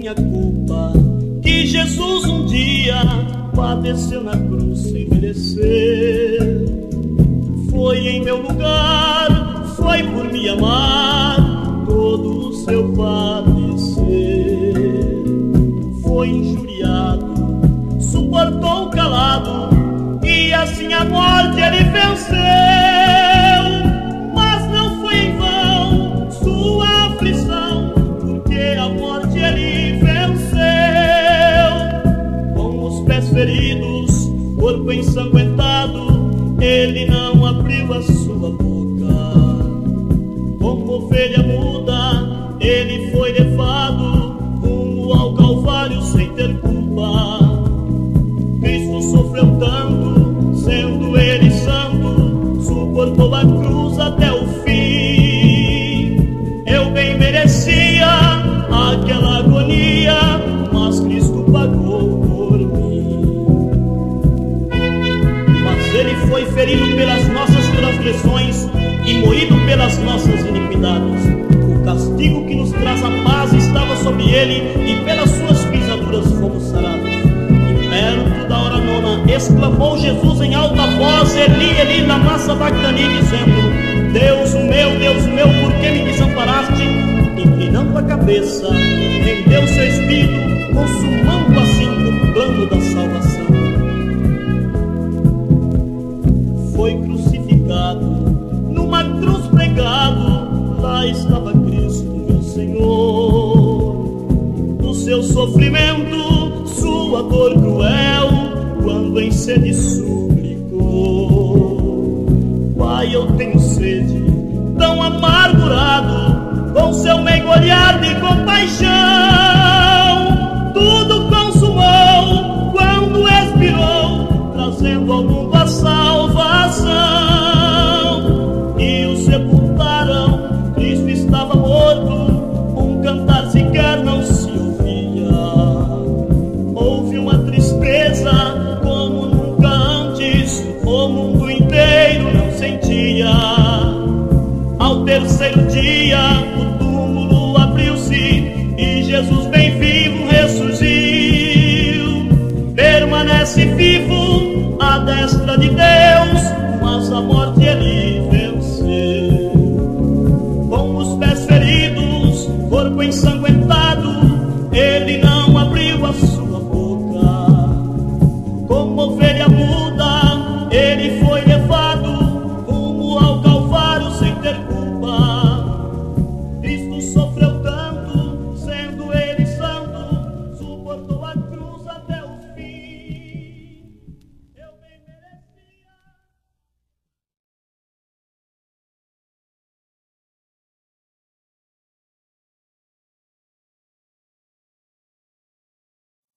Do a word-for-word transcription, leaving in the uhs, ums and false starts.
minha culpa, que Jesus um dia padeceu na cruz sem merecer. Foi em meu lugar, foi por me amar, todo o seu padecer. Foi injuriado, suportou calado, e assim a morte ele venceu. Mas não foi em vão sua aflição, porque a morte ele venceu. Com os pés feridos, corpo ensanguentado, ele não abriu a sua boca. Como ovelha muda, ele foi levado rumo ao Calvário sem ter culpa. Cristo sofreu tanto, sendo ele santo, suportou a cruz até o fim. Eu bem merecia aquela agonia, mas Cristo pagou por mim. Mas ele foi ferido pelas nossas transgressões e moído pelas nossas iniquidades. O castigo que nos traz a paz estava sobre ele, e pelas suas pisaduras fomos sarados. E perto da hora nona exclamou Jesus em alta voz: Eli, Eli, lama sabactani, dizendo: Deus o meu, Deus o meu, por que me desamparaste? Inclinando a cabeça, rendeu seu espírito, consumando assim o plano da salvação. Foi crucificado, numa cruz pregado, lá estava Cristo, meu Senhor. Do seu sofrimento